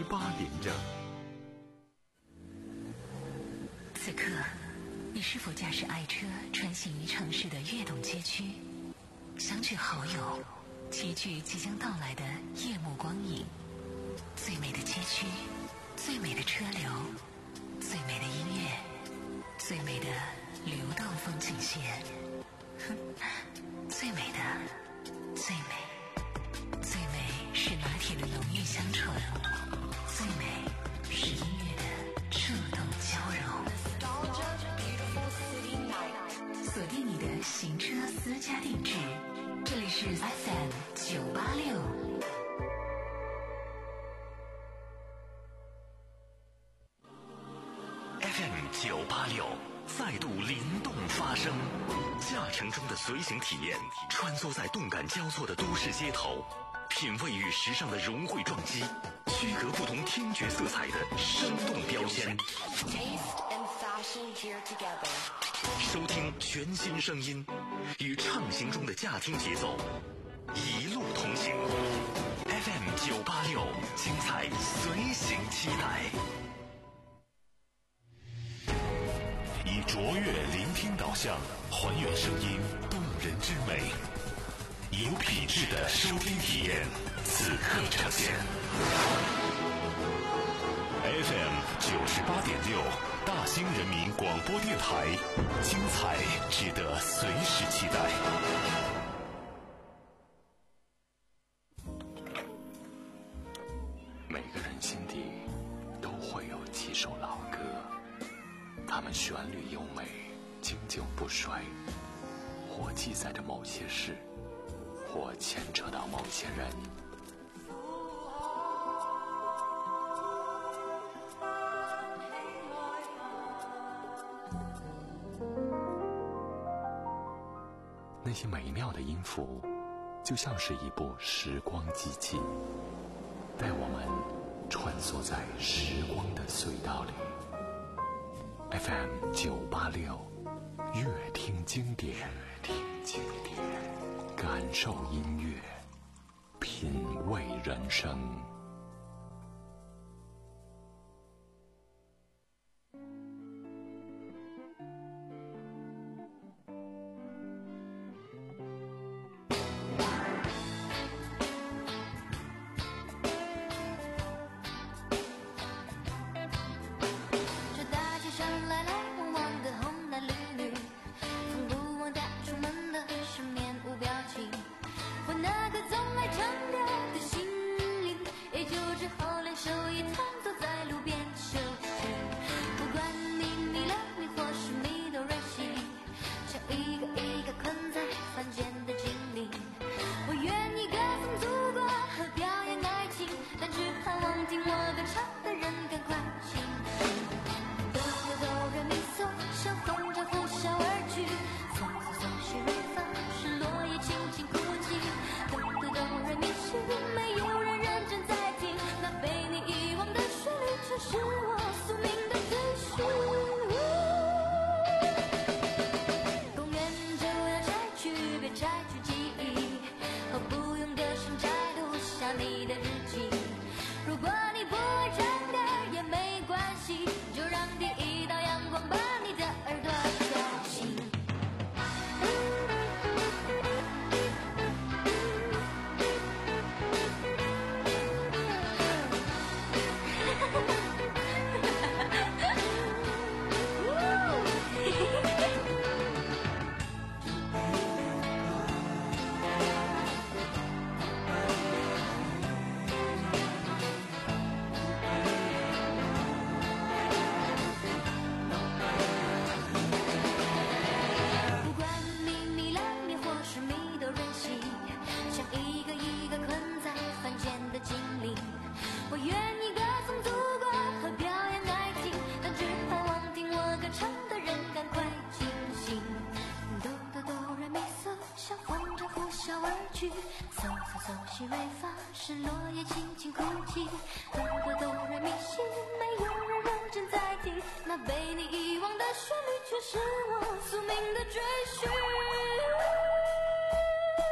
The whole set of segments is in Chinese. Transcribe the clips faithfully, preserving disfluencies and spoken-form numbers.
八点整。 此刻，你是否驾驶爱车穿行于城市的跃动街区，相聚好友，齐聚即将到来的夜幕光影？最美的街区，最美的车流，最美的音乐，最美的流动风景线，哼，最美的，最美，最美是拿铁的浓郁香醇，最美是音乐的触动交融。锁定你的行车私家定制，这里是 F M 九八六。 F M 九八六再度灵动发声，驾乘中的随行体验，穿梭在动感交错的都市街头，品味与时尚的融汇撞击，区隔不同听觉色彩的生动标签。收听全新声音，与畅行中的驾听节奏一路同行。F M 九八六，精彩随行期待。以卓越聆听导向，还原声音动人之美，有品质的收听体验，此刻呈现。F M 九十八点六，大兴人民广播电台，精彩值得随时期待。每个人心底都会有几首老歌，它们旋律优美，经久不衰，或记载着某些事，或牵扯到某些人。那些美妙的音符，就像是一部时光机器，带我们穿梭在时光的隧道里。F M 九八六，乐听经典，乐听经典，感受音乐，品味人生。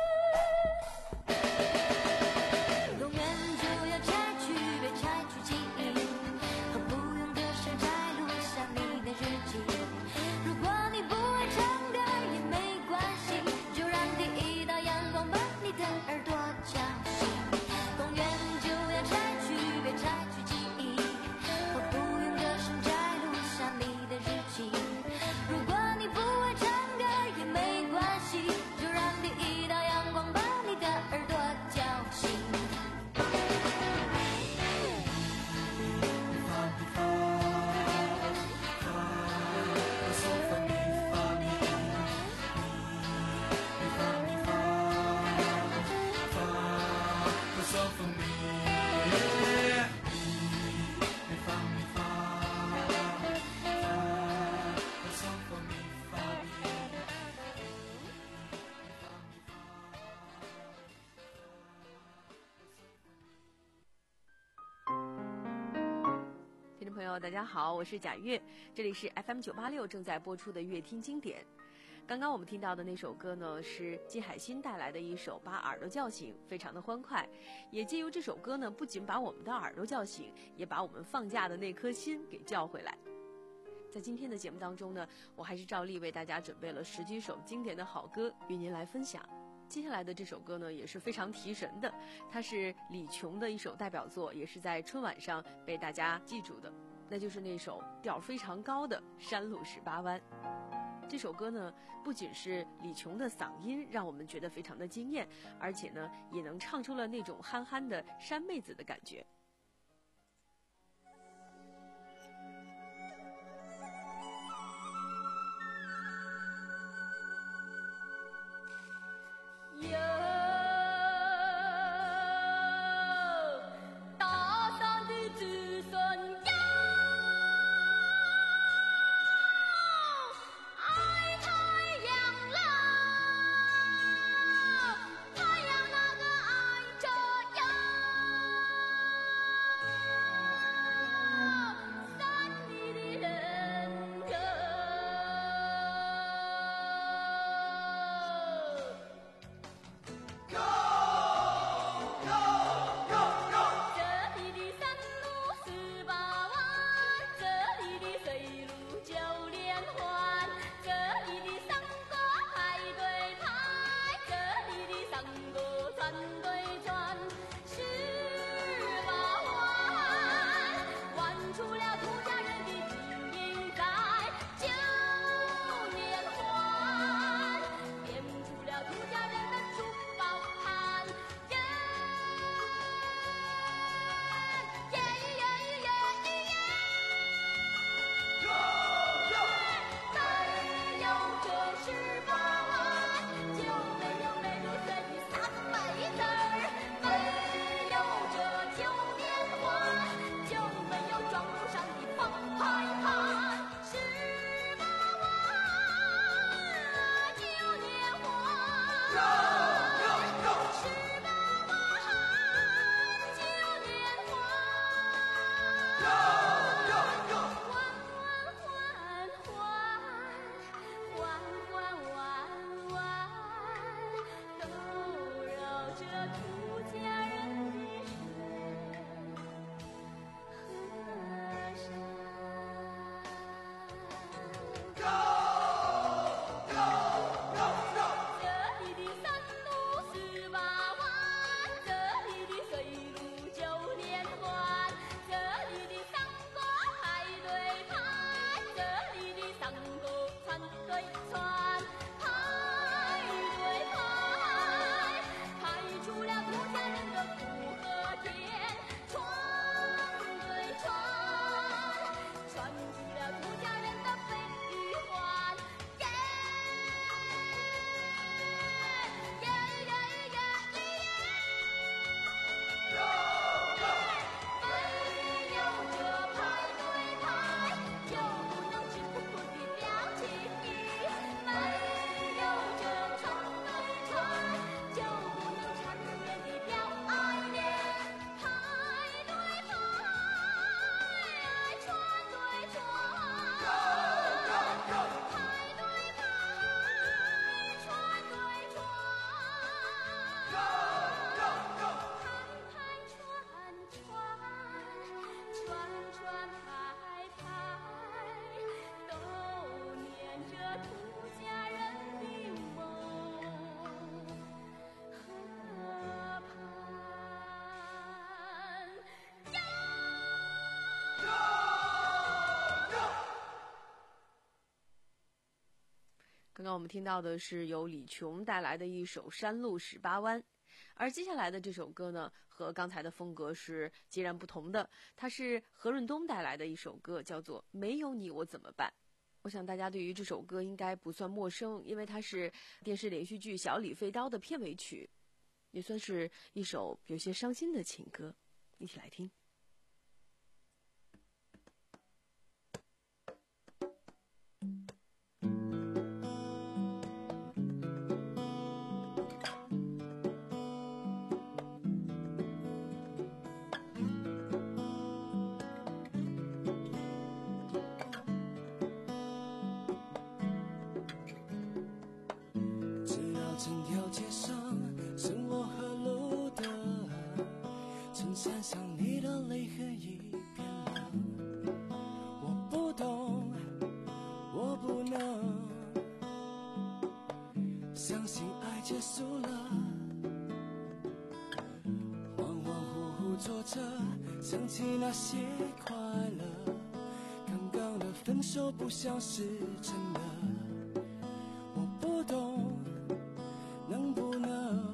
公园就要拆去，别拆去记忆。 友，大家好，我是贾月，这里是 F M 九八六正在播出的乐听经典。刚刚我们听到的那首歌呢，是金海心带来的一首《把耳朵叫醒》，非常的欢快。也借由这首歌呢，不仅把我们的耳朵叫醒，也把我们放假的那颗心给叫回来。在今天的节目当中呢，我还是照例为大家准备了十几首经典的好歌与您来分享。接下来的这首歌呢，也是非常提神的，它是李琼的一首代表作，也是在春晚上被大家记住的，那就是那首调非常高的《山路十八弯》。这首歌呢，不仅是李琼的嗓音让我们觉得非常的惊艳，而且呢，也能唱出了那种憨憨的山妹子的感觉。刚刚我们听到的是由李琼带来的一首《山路十八弯》，而接下来的这首歌呢，和刚才的风格是截然不同的，它是何润东带来的一首歌，叫做《没有你我怎么办》。我想大家对于这首歌应该不算陌生，因为它是电视连续剧《小李飞刀》的片尾曲，也算是一首有些伤心的情歌，一起来听。 想你的泪痕已变了，我不懂，我不能相信爱结束了，恍恍惚惚坐着，想起那些快乐，刚刚的分手不像是真的，我不懂，能不能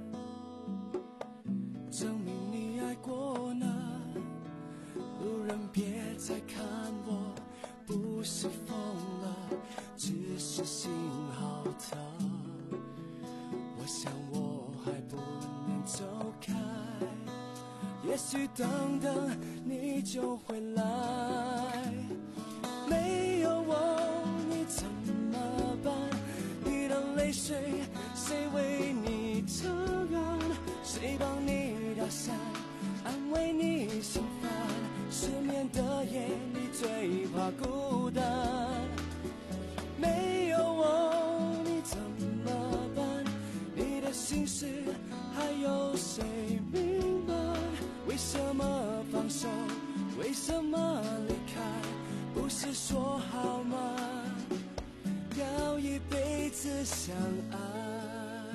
证明你爱过呢？路人别再看我，不是疯了，只是心好疼。我想我还不能走开，也许等等你就会来。没有我你怎么办？你的泪水谁为你遮干？谁帮你打伞，安慰你心烦？失眠的夜你最怕孤单。没有我你怎么办？你的心事还有谁明白？为什么放手？为什么离开？不是说好吗？要一辈子相爱。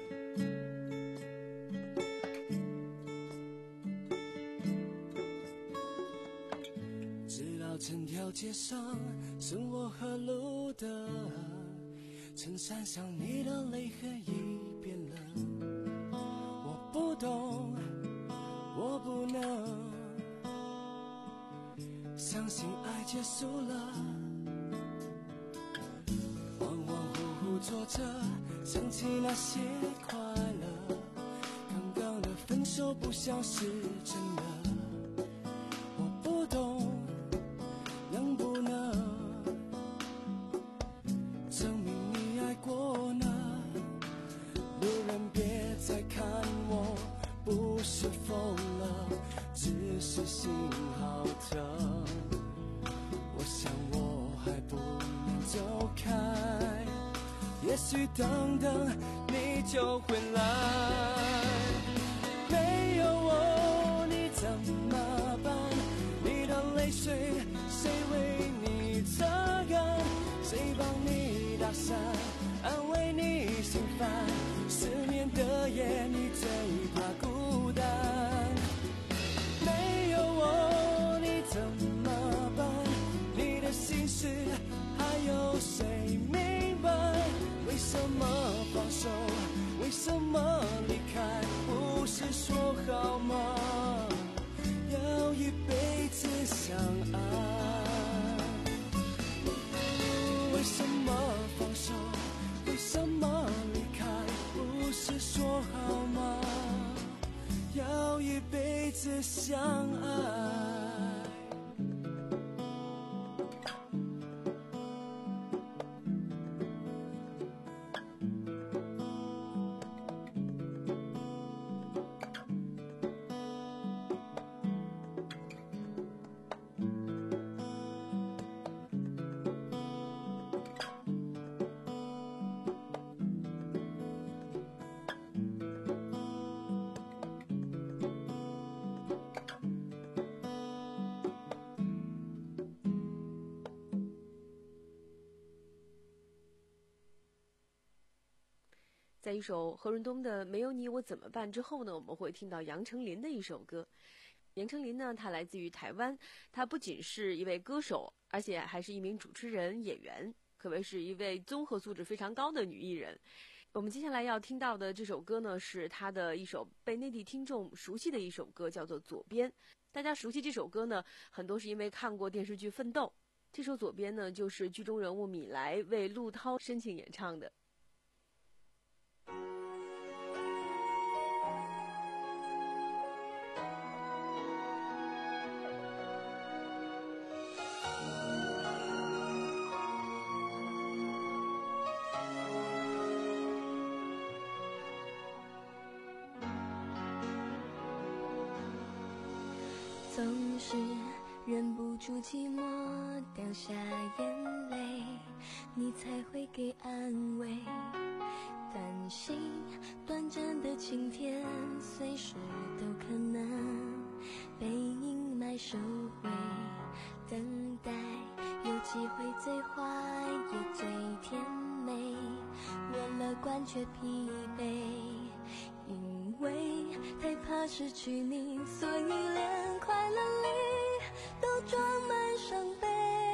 直到整条街上生活和路灯，衬衫上你的泪痕已变了，我不懂，我不能相信爱结束了，恍恍惚惚坐着，想起那些快乐，刚刚的分手不像是真的，我不懂，能不能证明你爱过呢？路人别再看我，不是疯了，只是心好疼。我想我还不能走开，也许等等你就会来。没有我你怎么办？你的泪水谁为你擦干？谁帮你打伞，安慰你心烦？失眠的夜你最怕孤单。没有我你怎么办？你的心事还有谁明白？为什么放手？为什么离开？不是说好吗？要一辈子相爱。为什么放手？为什么离开？不是说好吗？要一辈子相爱。 在一首何润东的《没有你我怎么办》之后呢，我们会听到杨丞琳的一首歌。杨丞琳呢，她来自于台湾，她不仅是一位歌手，而且还是一名主持人、演员，可谓是一位综合素质非常高的女艺人。我们接下来要听到的这首歌呢，是她的一首被内地听众熟悉的一首歌，叫做《左边》。大家熟悉这首歌呢，很多是因为看过电视剧《奋斗》。这首《左边》呢，就是剧中人物米莱为陆涛深情演唱的。 总是忍不住寂寞，掉下眼泪，你才会给安慰。担心短暂的晴天随时都可能收回，等待有机会最坏也最甜美。我乐观却疲惫，因为太怕失去你，所以连快乐里都装满伤悲。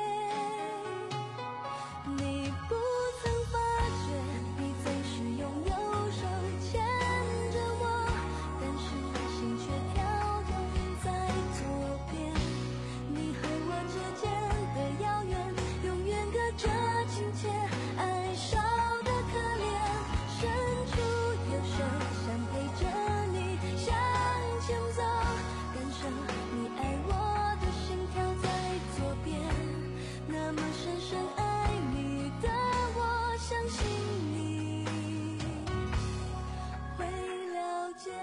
你不曾发觉，你总是用右手牵着我，但是心却跳动在左边。你和我之间的遥远，永远隔着亲切，爱少的可怜。伸出右手，想陪着你向前走，感受你爱我的心跳在左边。那么深深爱你的我，相信你会了解。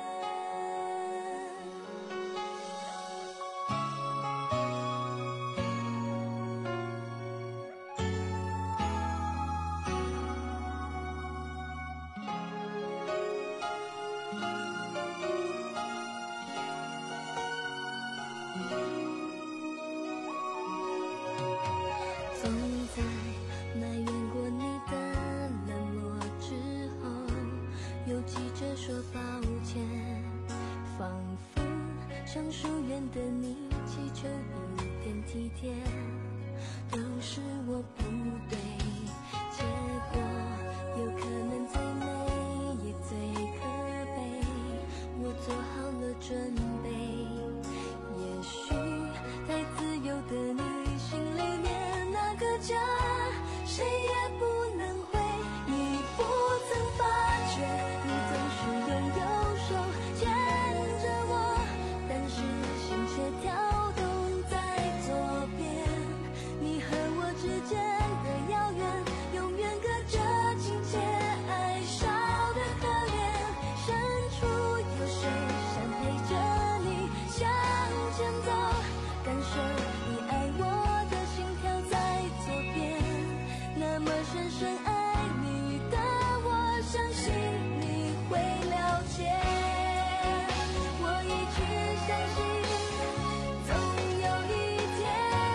总在埋怨过你的冷漠之后，又急着说抱歉，仿佛向疏远的你祈求一点体贴，都是我不对，结果有可能最美也最可悲，我做好了准备，也许太自由的你心里面那个家，谁也不能回。你不曾发觉，你总是用右手牵着我，但是心却跳动在左边。你和我之间的遥远，永远隔着亲切，爱少的可怜。伸出右手，想陪着你向前走，感受你爱我的心跳在左边。那么深深爱你的我，相信你会了解。我一直相信，总有一天，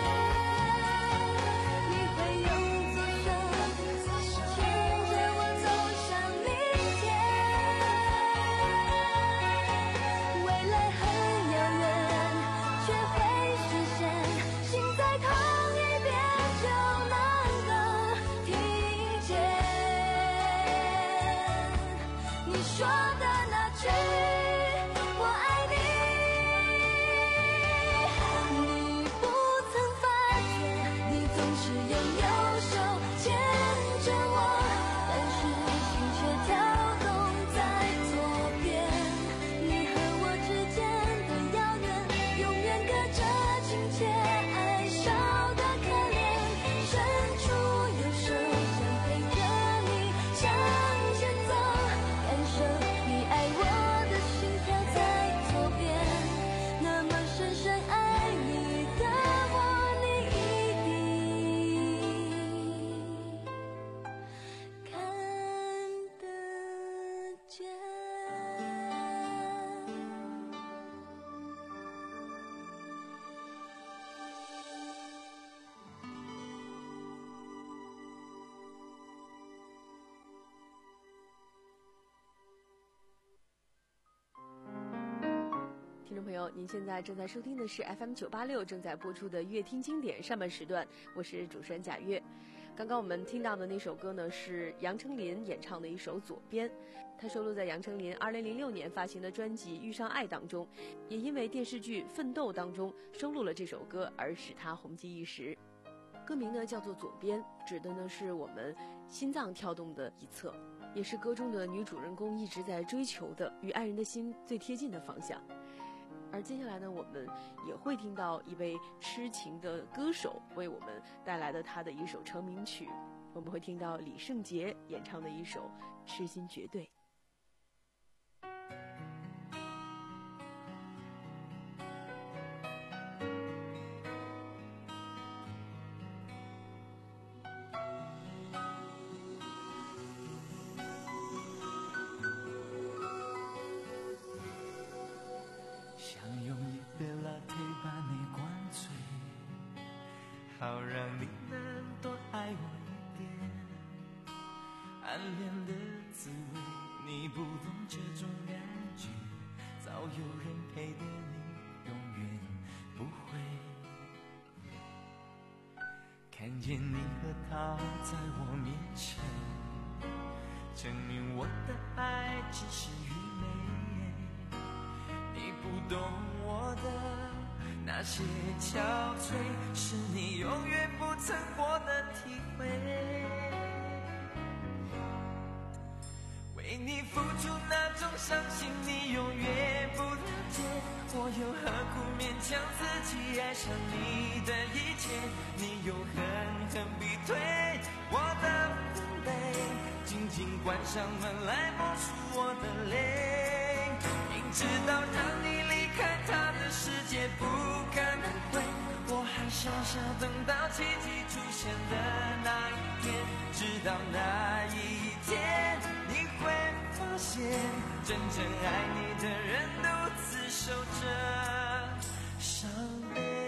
你会用左手牵着我走向明天。未来很遥远，却会实现，心在同一边就能够听见你说的那句我爱你。你不曾发觉，你总是用右手牵着我，但是心却跳动在左边。你和我之间的遥远，永远隔着亲切，爱少的可怜。伸出右手，想陪着你向前走，感受你爱我的心跳在左边。那么深深爱你的我，你一定看得见。 听众朋友，您现在正在收听的是 F M 九八六正在播出的乐听经典上半时段，我是主持人贾月。刚刚我们听到的那首歌呢，是杨丞琳演唱的一首《左边》，它收录在杨丞琳二零零六年发行的专辑《遇上爱》当中，也因为电视剧《奋斗》当中收录了这首歌而使它红极一时。歌名呢叫做《左边》，指的呢是我们心脏跳动的一侧，也是歌中的女主人公一直在追求的与爱人的心最贴近的方向。而接下来呢，我们也会听到一位痴情的歌手为我们带来的他的一首成名曲，我们会听到李圣杰演唱的一首《痴心绝对》。 想用一杯 latte 把暗恋的滋味，你不懂这种感觉，早有人陪的你永远不会。看见你和他在我面前，证明我的爱只是愚昧。你不懂我的那些憔悴，是你永远不曾过的体会。为你付出那种伤心，你永远不了解，我又何苦勉强自己爱上你的一切？你又狠狠逼退我的防备，紧紧关上门来默数我的泪。明知道让你离开他的世界不可能会，我还傻傻等到奇迹出现的那一天，直到那一天你会发现，真正爱你的人独自守着伤悲。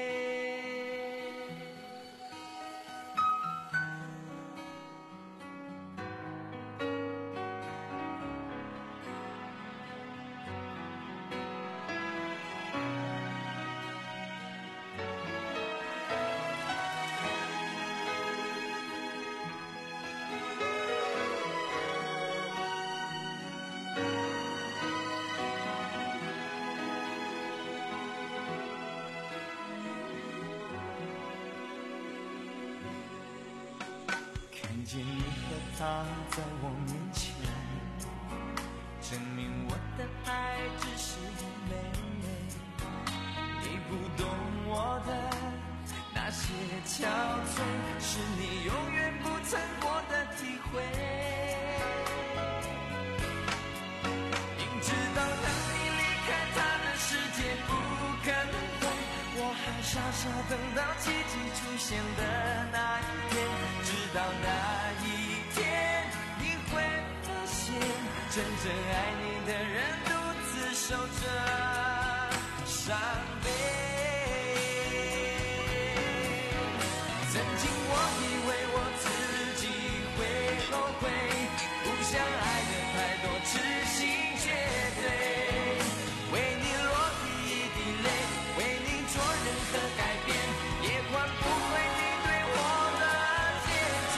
看见你和他在我面前，证明我的爱只是愚昧。你不懂我的那些憔悴，是你永远不曾过的体会。明知道让你离开他的世界不可能会，我还傻傻等到奇迹出现的那一天，直到那一天你会发现，真正爱你的人独自守着伤悲。曾经我以为我自己会后悔，不想爱的太多，痴心绝对，为你落第一滴泪，为你做任何改变，也换不回你对我的坚决。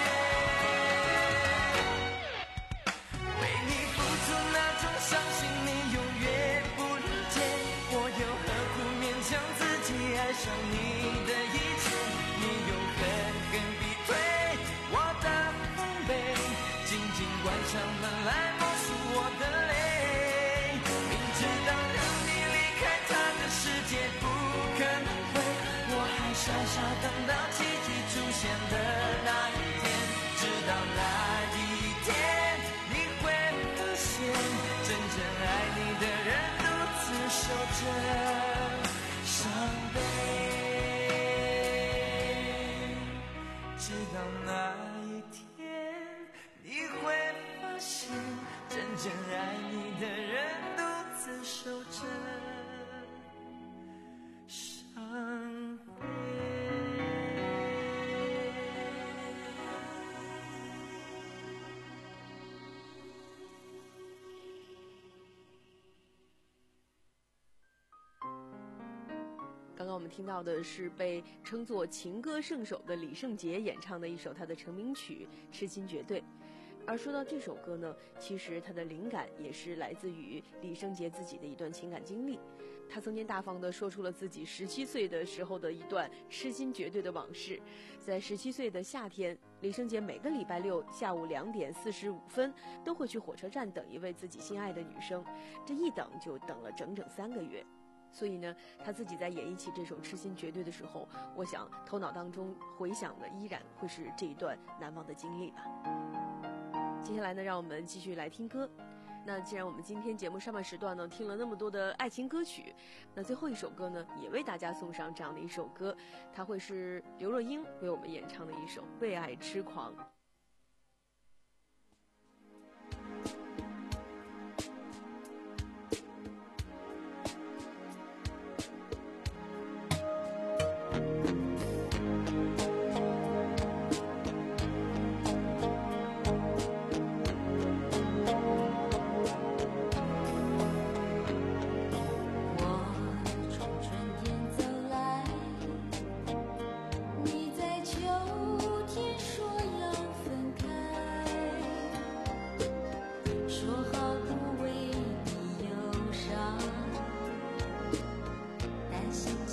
为你付出那种伤心，你永远不了解，我又何苦勉强自己爱上你的一切？你又狠狠逼退我的防备，紧紧关上门来默数我的泪。明知道让你离开他的世界不可能会，我还傻傻等到奇迹出现的那一天，直到那一天你会发现，真正爱你的人独自守着伤悲。直到那一天你会发现，真正爱你的人独自守着伤悲。 刚刚我们听到的是被称作情歌圣手的李圣杰演唱的一首他的成名曲《痴心绝对》。而说到这首歌呢，其实它的灵感也是来自于李圣杰自己的一段情感经历。他曾经大方地说出了自己十七岁的时候的一段痴心绝对的往事。在十七岁的夏天，李圣杰每个礼拜六下午两点四十五分都会去火车站等一位自己心爱的女生，这一等就等了整整三个月。所以呢，他自己在演绎起这首《痴心绝对》的时候，我想头脑当中回想的依然会是这一段难忘的经历吧。接下来呢，让我们继续来听歌。那既然我们今天节目上半时段呢听了那么多的爱情歌曲，那最后一首歌呢也为大家送上这样的一首歌，它会是刘若英为我们演唱的一首《为爱痴狂》。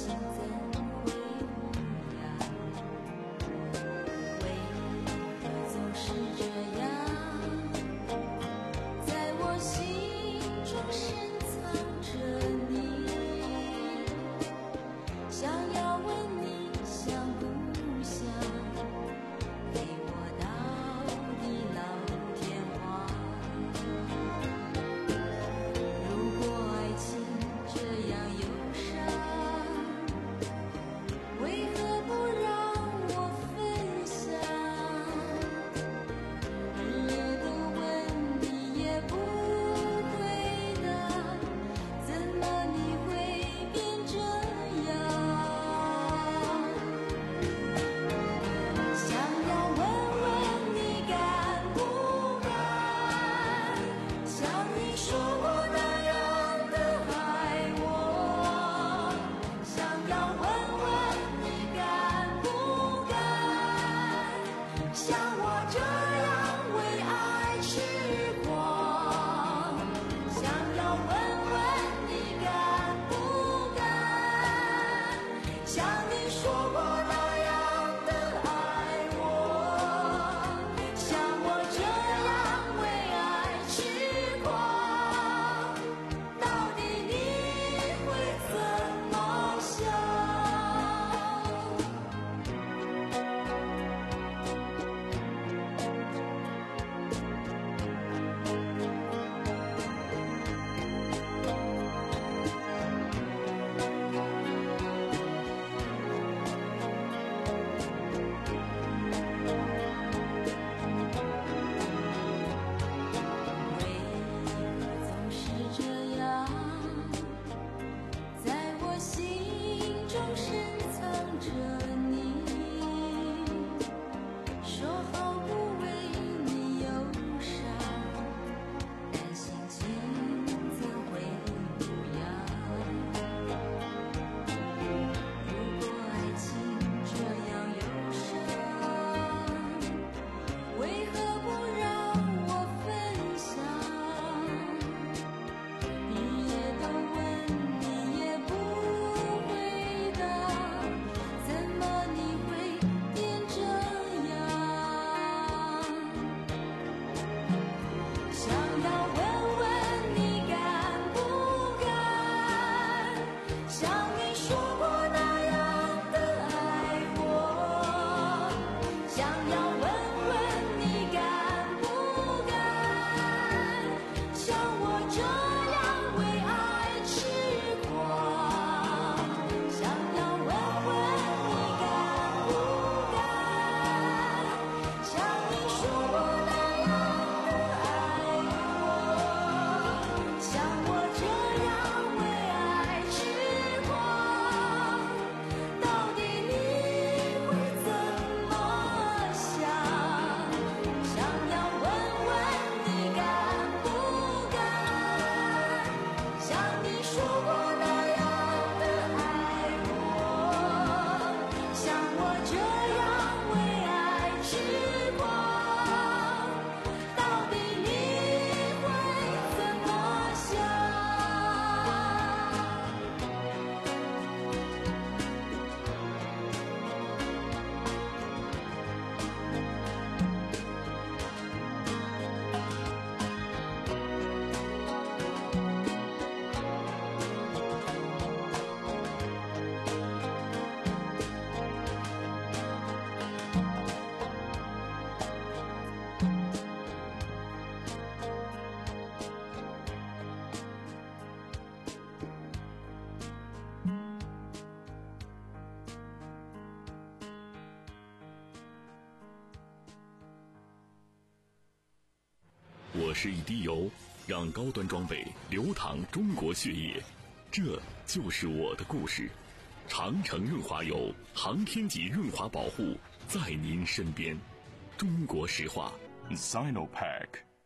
我是一滴油，让高端装备流淌中国血液，这就是我的故事。长城润滑油，航天级润滑保护，在您身边。中国石化 Sinopec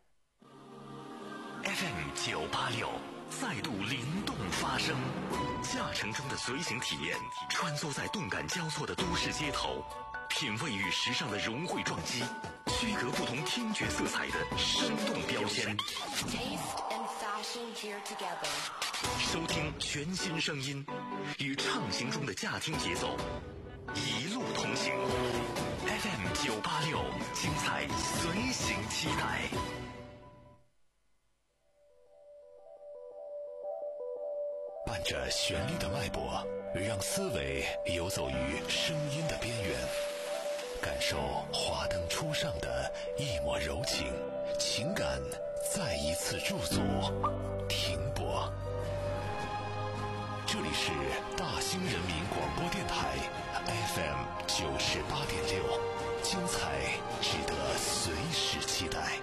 F M 九八六再度灵动发声，驾乘中的随行体验，穿梭在动感交错的都市街头，品味与时尚的融汇撞击，区隔不同听觉色彩的生动标签。Taste and 收听全新声音，与畅行中的驾听节奏一路同行。F M 九八六，精彩随行期待。伴着旋律的脉搏，让思维游走于声音的边缘，感受华灯初上的一抹柔情，情感再一次驻足停泊。这里是大兴人民广播电台 F M 九十八点六，精彩值得随时期待。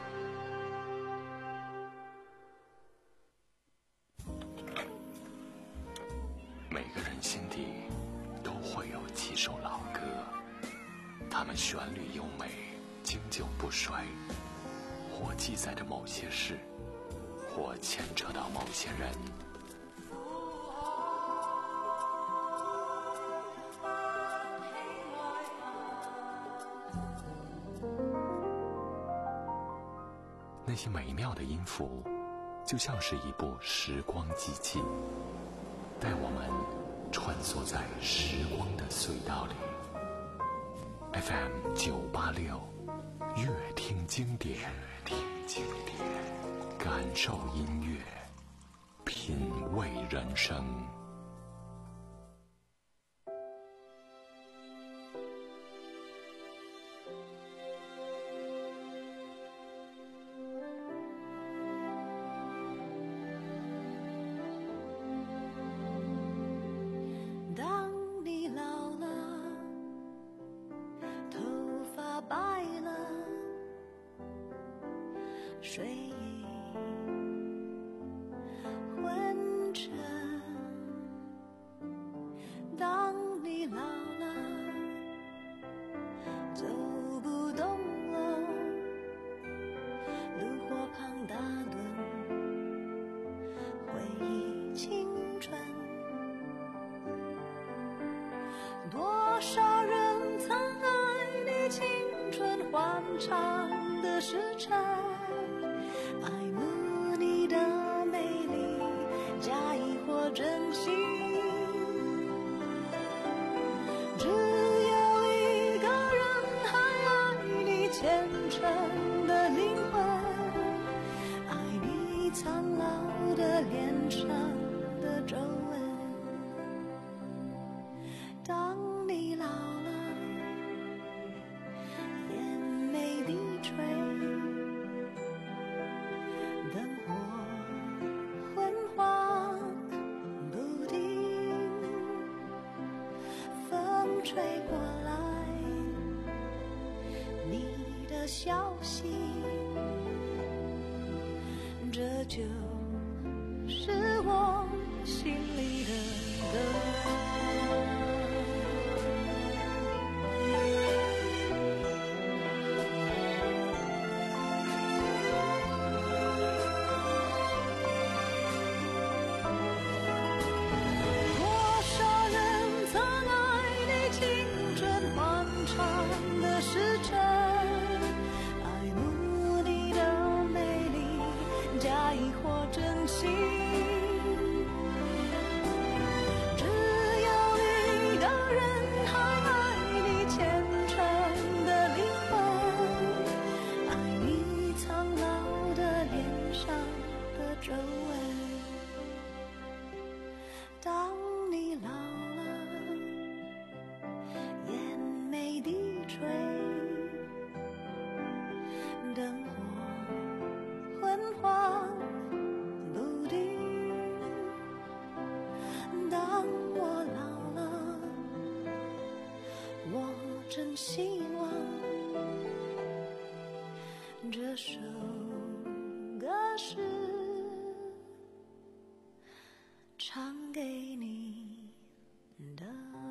每个人心底都会有几首老歌，它们旋律优美，经久不衰，或记载着某些事，或牵扯到某些人。那些美妙的音符，就像是一部时光机器，带我们穿梭在时光的隧道里。F M 九八六，乐听经典，乐听经典，感受音乐，品味人生。 睡意昏沉，当你老了，走不动了，炉火旁打盹，回忆青春。多少人曾爱你青春欢畅的时辰，爱慕你的美丽，假意或真心。只有一个人还爱你虔诚的灵魂，爱你苍老的脸上的皱纹。当你老了，眼眉低垂，灯火昏黄不定，风吹过来你的消息，这就是我心里的歌。真希望这首歌是唱给你的。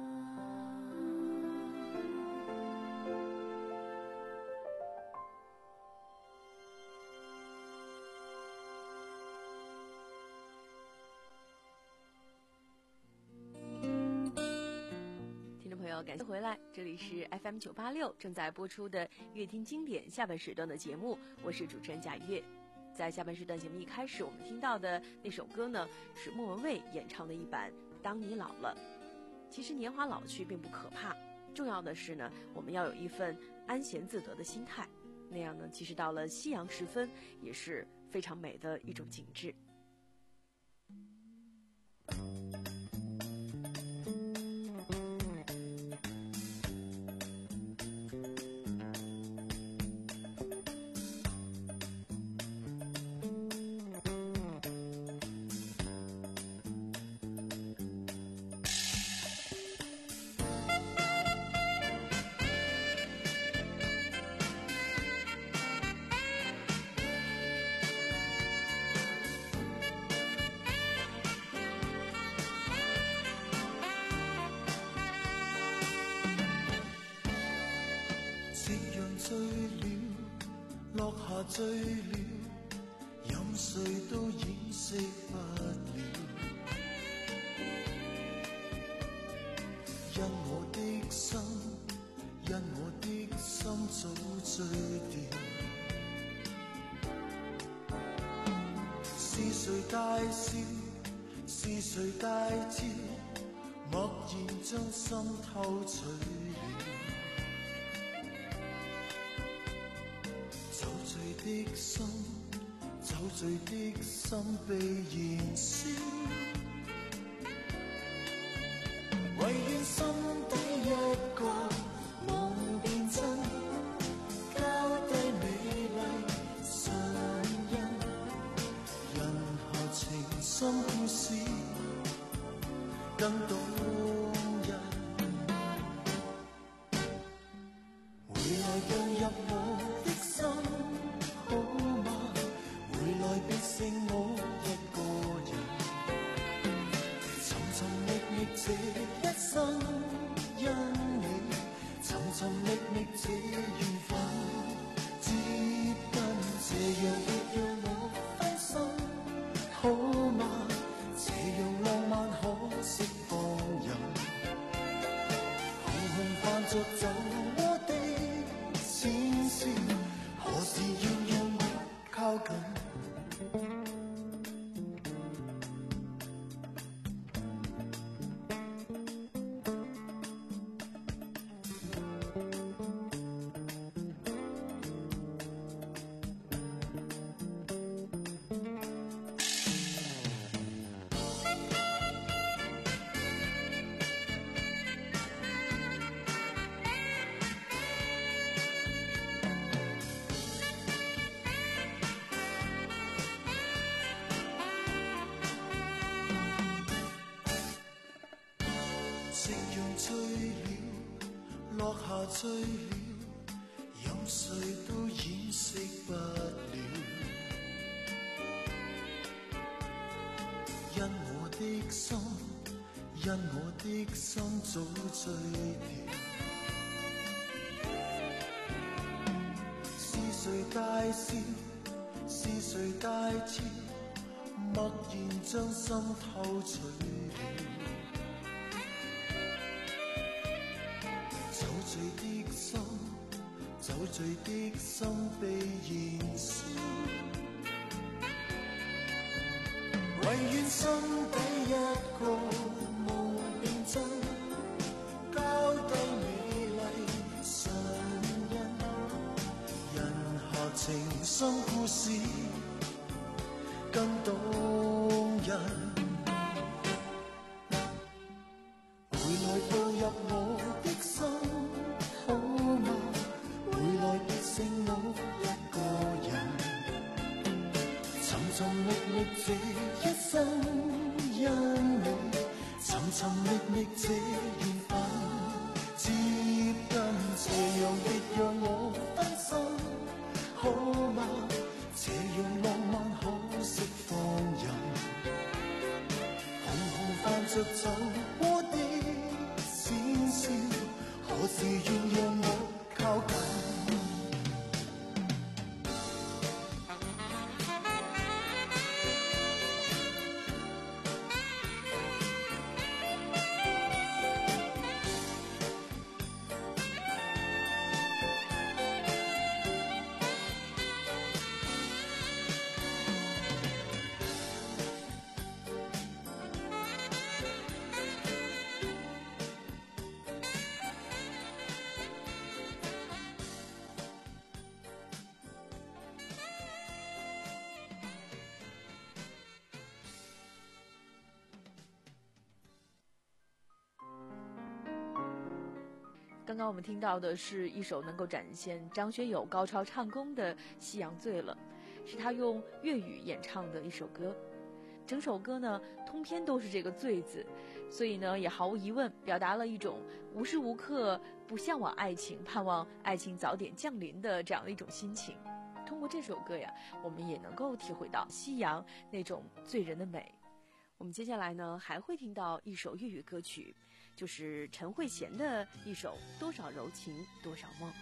感谢回来，这里是 F M 九八六正在播出的乐听经典下半时段的节目，我是主持人贾月。 在下半时段节目一开始，我们听到的那首歌呢，是莫文蔚演唱的一版《当你老了》。其实年华老去并不可怕，重要的是呢，我们要有一份安闲自得的心态，那样呢，其实到了夕阳时分，也是非常美的一种景致。 醉了，落下醉了，任谁都掩饰不了。因我的心，因我的心早醉掉。是谁大笑？是谁大叫？默然将心偷取了。酒醉的心，酒醉的心被燃烧，唯愿心底一个梦變真，交低美麗唇印，人何情深故事更動人，回來讓入我的心好嗎？回來別剩我一個人，尋尋覓覓這一生，因你尋尋覓覓這緣分，接近這樣別讓我分心好嗎？這樣浪漫可釋放人，紅紅伴着酒窩的淺笑，何時願讓我靠近？夕陽醉了，落下醉了，任誰都掩飾不了。因我的心，因我的心早醉掉。是誰大笑？是誰大叫？默然將心偷取了。酒醉的心，酒醉的心被燃燒，唯願心底一個夢變真，交低美麗唇印，人何情深故事更動人，回來步入我的心好嗎？回來別剩我一個人，尋尋覓覓這一生，因你尋尋覓覓這緣分，接近這樣別讓我分心好嗎？這樣浪漫可釋放人，紅紅伴着酒窩的淺笑，何時願讓我靠近？ 刚刚我们听到的是一首能够展现张学友高超唱功的《夕阳醉了》，是他用粤语演唱的一首歌。整首歌呢，通篇都是这个醉字，所以呢，也毫无疑问表达了一种无时无刻不向往爱情、盼望爱情早点降临的这样的一种心情。通过这首歌呀，我们也能够体会到夕阳那种醉人的美。我们接下来呢，还会听到一首粤语歌曲，就是陈慧娴的一首《多少柔情多少梦》。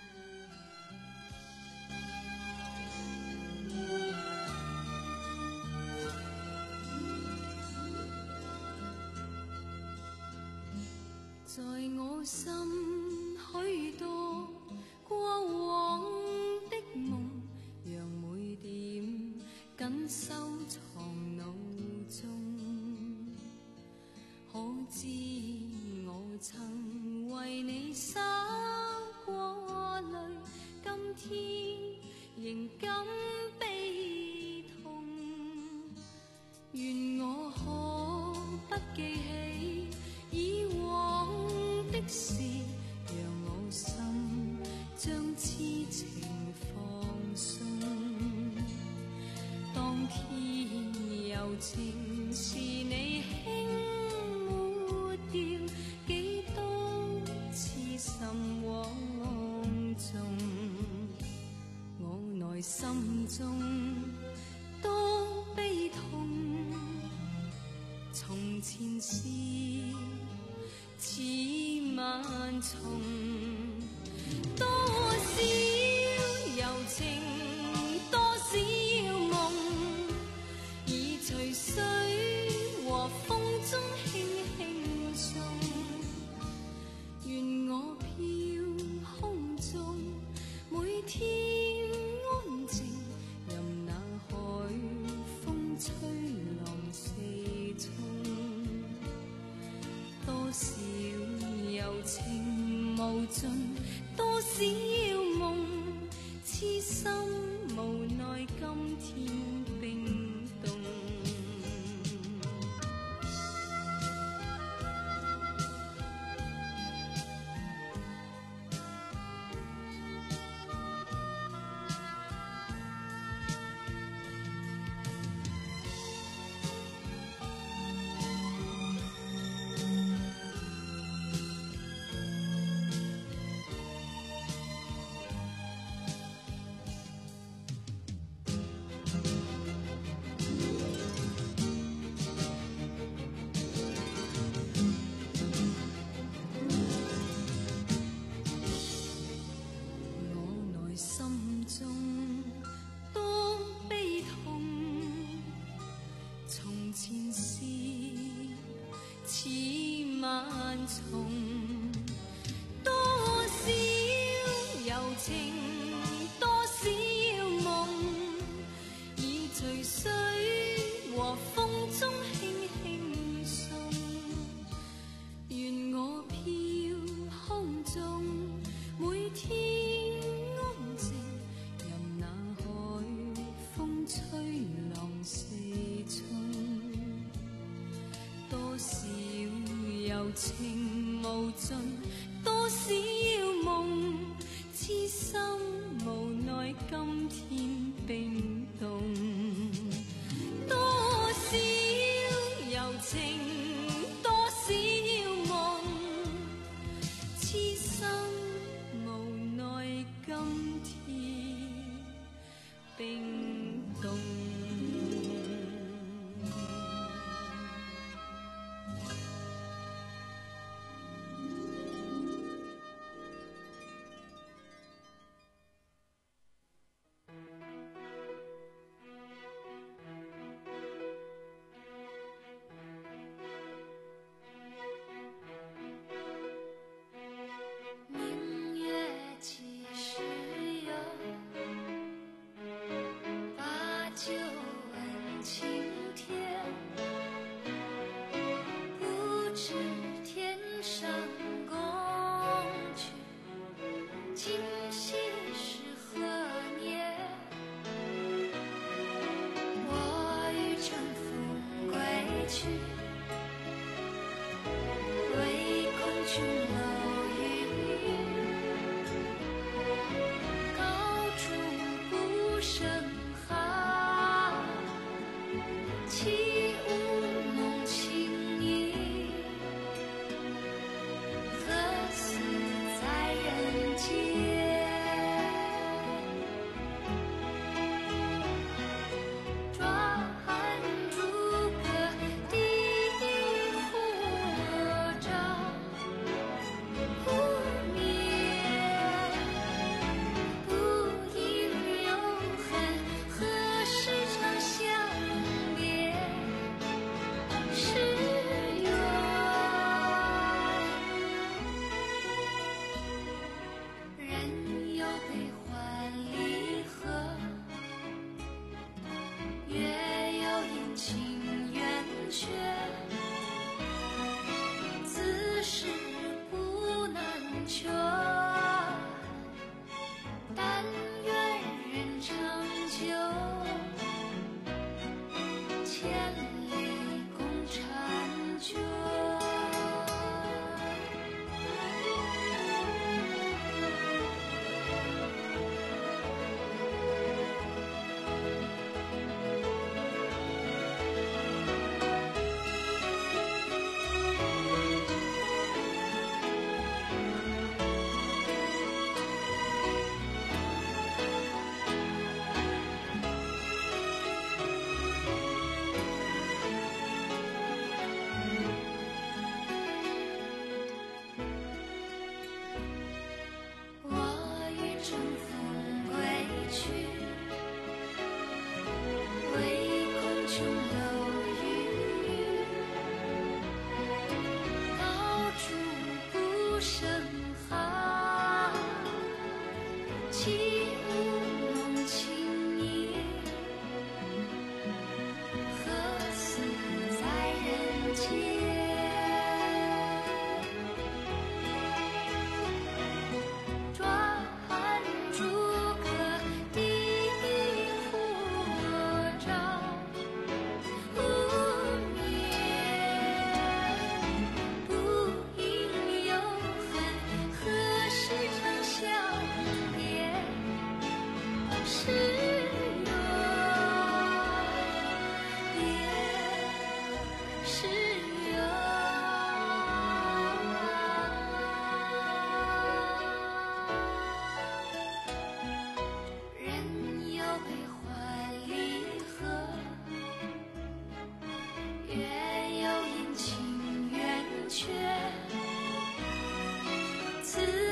在我心許多過往的夢，讓每點緊收藏腦中。可知我曾為你灑過淚，今天仍感悲痛。願我可不記起以往的事，讓我心將痴情放鬆。當天柔情是你輕抹掉，幾多痴心枉縱，我內心中多悲痛。從前事似萬重，多少柔情，多少夢，已隨水和風中輕輕送。願我飄空中，每天安靜，任那海風吹浪四沖。多少柔情無盡，多少夢，痴心無奈今天冰凍。柔情無盡，多少夢，痴心無奈今天冰凍。多少柔情，多少夢，痴心無奈今天冰凍。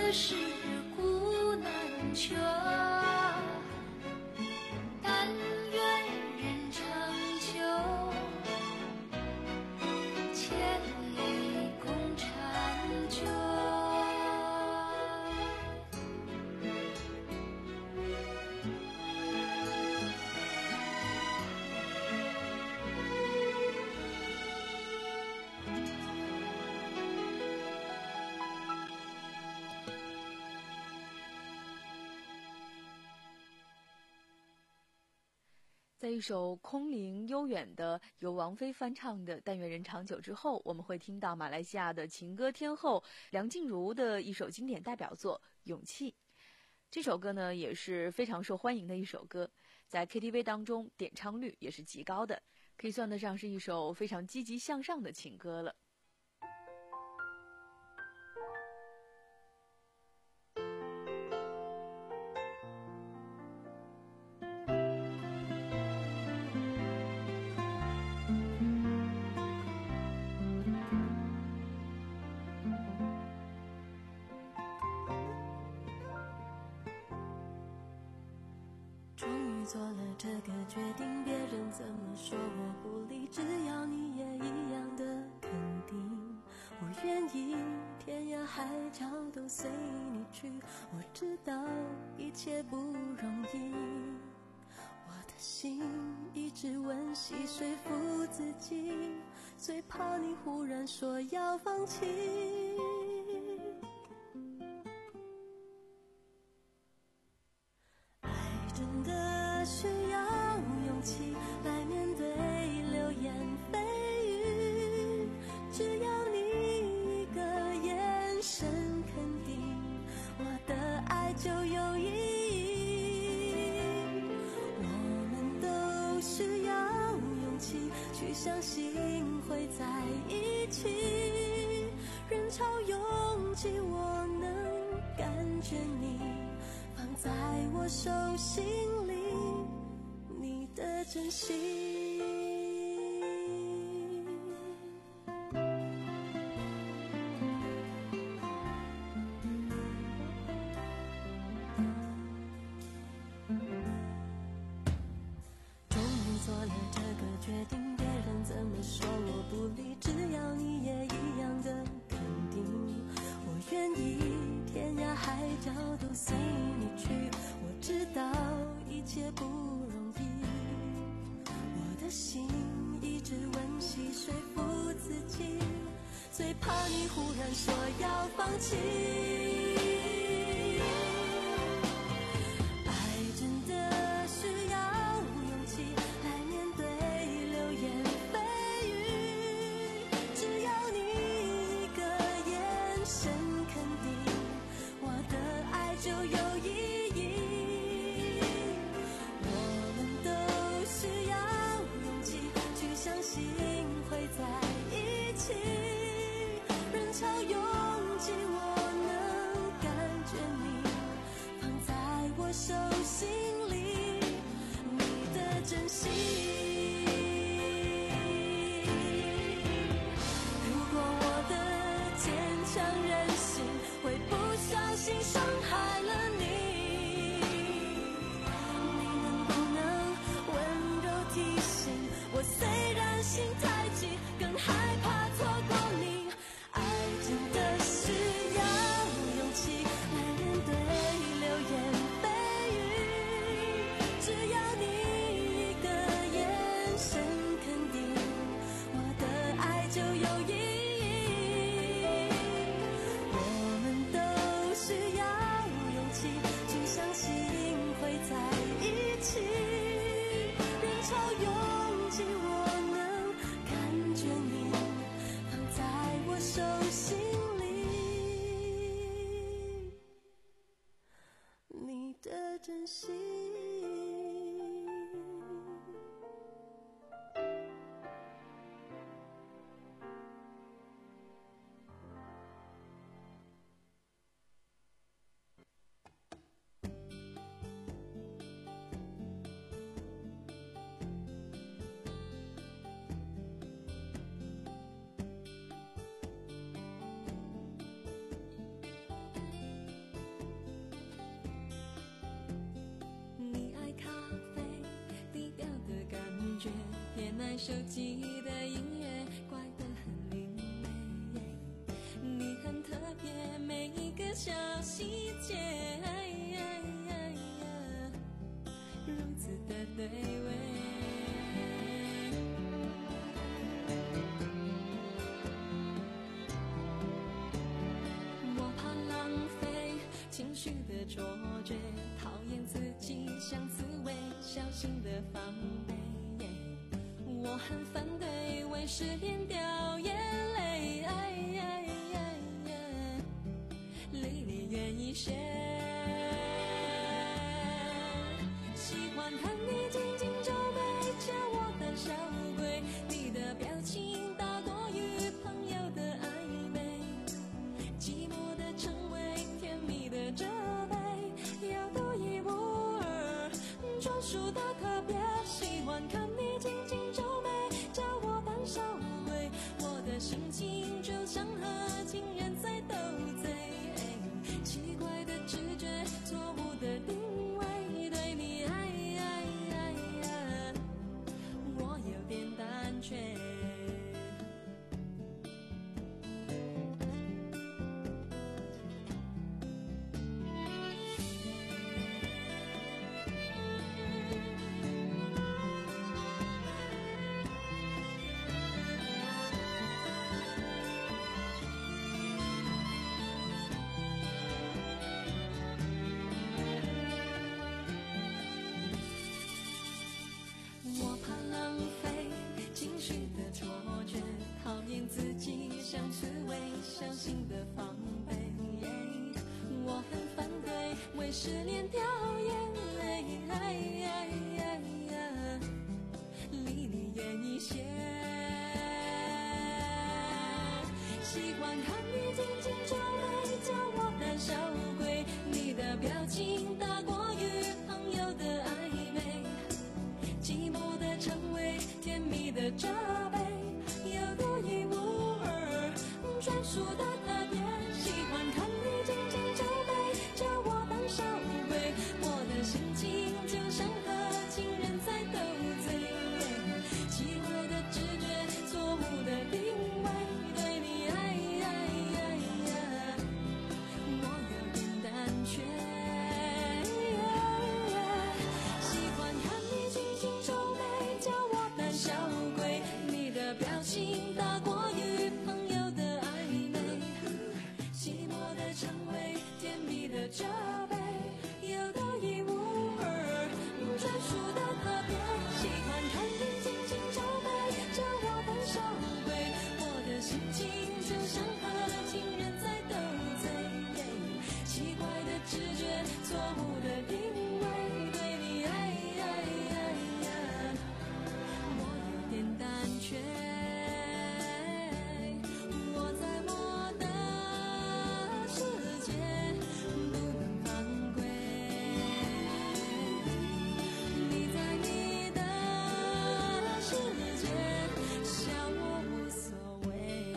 可是古难全，但愿人长久，千里共婵娟。 在一首空灵悠远的由王菲翻唱的《但愿人长久》之后，我们会听到马来西亚的情歌天后梁静茹的一首经典代表作《勇气》。这首歌呢也是非常受欢迎的一首歌，在 K T V 当中点唱率也是极高的，可以算得上是一首非常积极向上的情歌了。 做了这个决定，别人怎么说我不理，只要你也一样的肯定，我愿意天涯海角都随你去。我知道一切不容易，我的心一直温习说服自己，最怕你忽然说要放弃。爱真的需要勇气来面对流言蜚语，只要你一个眼神肯定，我的爱就有意义。我们都需要勇气去相信会在一起，人潮拥挤我能感觉你放在我手心里，你的真心。终于做了这个决定，别人怎么说我不理，只要你也一样的肯定，我愿意天涯海角都随你去。我知道一切不容易，我的心一直温习说服自己，最怕你忽然说要放弃。爱真的需要勇气来面对流言蜚语，只要你一个眼神肯定，我的爱就有意义。我们都需要勇气去相信会在一起，人潮拥挤我能感觉你放在我手心里，你的真心。如果我的坚强任性会不小心伤害了你，你能不能温柔提醒我，虽然心太急，更害怕错过你。爱真的需要勇气来面对流言蜚语，只要你一个眼神肯定，我的爱就有意义。我们都需要勇气去相信会在一起，人潮拥挤我能感觉你放在我手心里，你的真心。 手机的音乐怪得很另类，你很特别，每一个小细节如此的对味。我怕浪费情绪的错觉，讨厌自己像刺猬，小心的防备。我很反对为失恋掉眼泪，离你远一些。喜欢看你紧紧皱眉，叫我胆小鬼，你的表情大过于朋友的暧昧，寂寞的称谓，甜蜜的责备，要独一无二，专属的特别。喜欢看你紧紧皱眉，叫我胆小鬼，我的心情就像和情人在斗嘴，奇怪的直觉，错误的定位，对你爱爱爱爱，我有点胆怯。我怕浪费情绪的错觉，讨厌自己像刺猬，小心的防备。我很反对为失恋掉眼泪，离你远一些。喜欢看你紧紧皱眉，叫我胆小鬼，你的表情大过于朋友的暧昧，寂寞的称谓，甜蜜的责备，有独一无二，专属的特别。喜欢看你紧紧皱眉，叫我胆小鬼，我的心情就像和情人在斗嘴，奇怪的直觉，错误的定位，对你爱爱爱，我有点胆怯。喜欢看你紧紧皱眉，叫我胆小鬼，你的表情大过于朋友的暧昧，寂寞的称谓，甜蜜的责备，有独一无二，专属的特别。喜欢看你紧紧皱眉，叫我胆小鬼，我的心情就像和情人在斗嘴，奇怪的直觉，错误的定位，对你爱爱爱，我有点胆怯。我在我的世界不能犯规，你在你的世界笑我无所谓。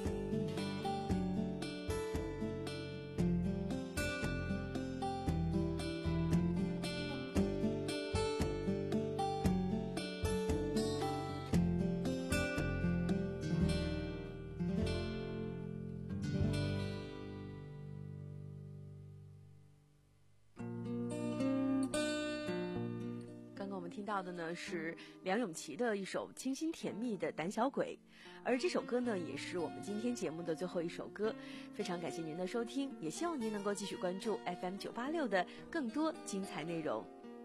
刚刚我们听到的呢是梁咏琪的一首清新甜蜜的《胆小鬼》，而这首歌呢也是我们今天节目的最后一首歌。非常感谢您的收听，也希望您能够继续关注 F M 九八六的更多精彩内容。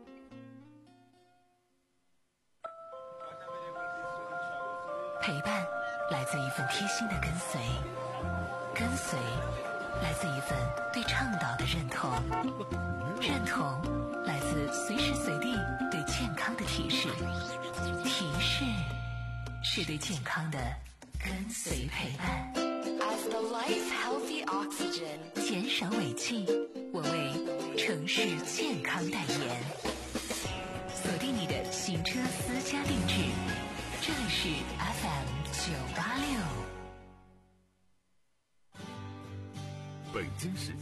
陪伴来自一份贴心的跟随，跟随来自一份对倡导的认同，认同来自随时随地对健康的提示，提示是对健康的跟随陪伴。 As the life healthy oxygen， 减少违禁，我为城市健康代言。锁定你的行车私家定制，这里是 F M 九八六。 北京市